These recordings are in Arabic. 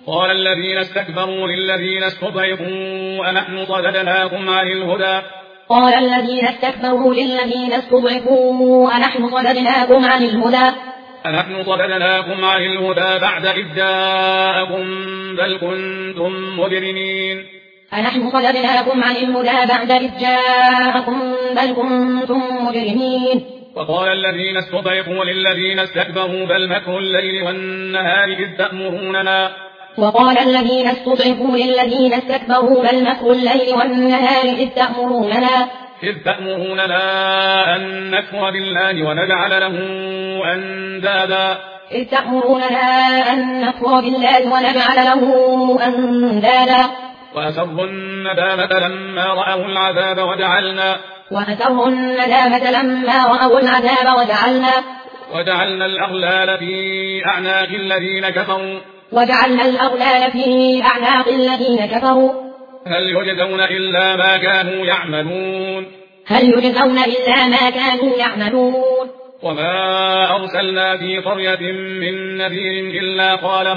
قال الذين استكبروا للذين استضعفوا أنحن صددناكم عن الهدى قال الذين استكبروا للذين استضعفوا أنحن صددناكم عن الهدى بعد إذ جاءكم بل كنتم مجرمين أنحن صددناكم عن الهدى بعد إذ جاءكم بل كنتم مجرمين. وقال الذين استضعفوا للذين استكبروا بل مكر الليل والنهار إذ تأمروننا إذ تأمروننا أن نكفر بالله ونجعل له أندادا وأسروا الندامة لما رأوا العذاب وجعلنا الأغلال في أعناق الذين كفروا هل يجزون إلا ما كانوا يعملون وما أرسلنا في قرية من نذير إلا قال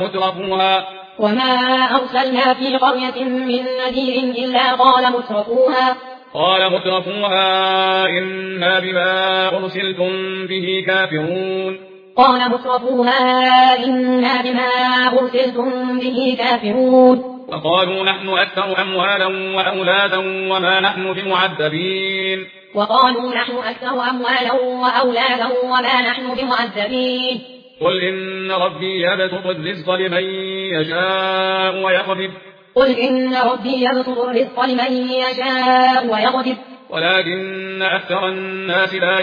مترفوها إنا بما أرسلتم به كافرون وقالوا نحن أكثر أموالا وأولادا وما نحن بمعذبين قل إن ربي يبسط الرزق لمن يشاء ويقدر ولكن أكثر الناس لا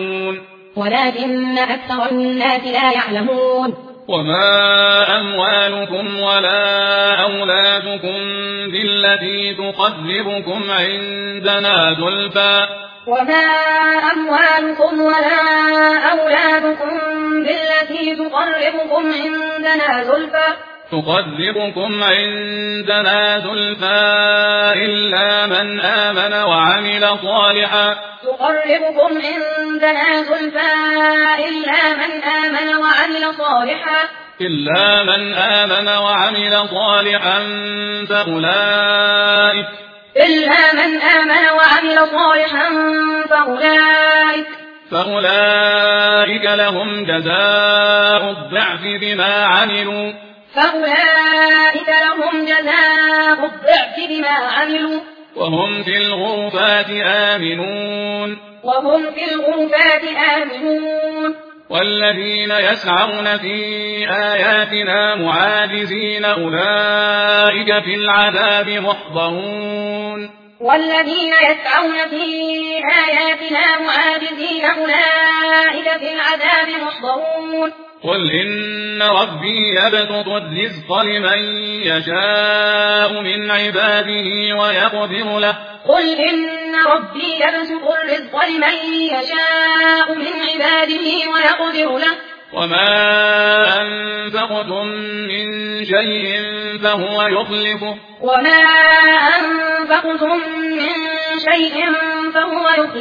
يعلمون وما أموالكم ولا أولادكم بالتي تقربكم عندنا زلفى إلا من آمن وعمل صالحا فأولئك لهم جزاء الضعف بما عملوا وهم في الغرفات آمنون والذين يسعون في آياتنا معاجزين أولئك في العذاب محضرون قل إن ربي يبسط الرزق لمن يشاء من عباده ويقدر له وما أنفقتم من شيء فهو يخلفه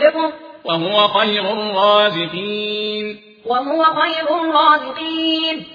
وهو خير الرازقين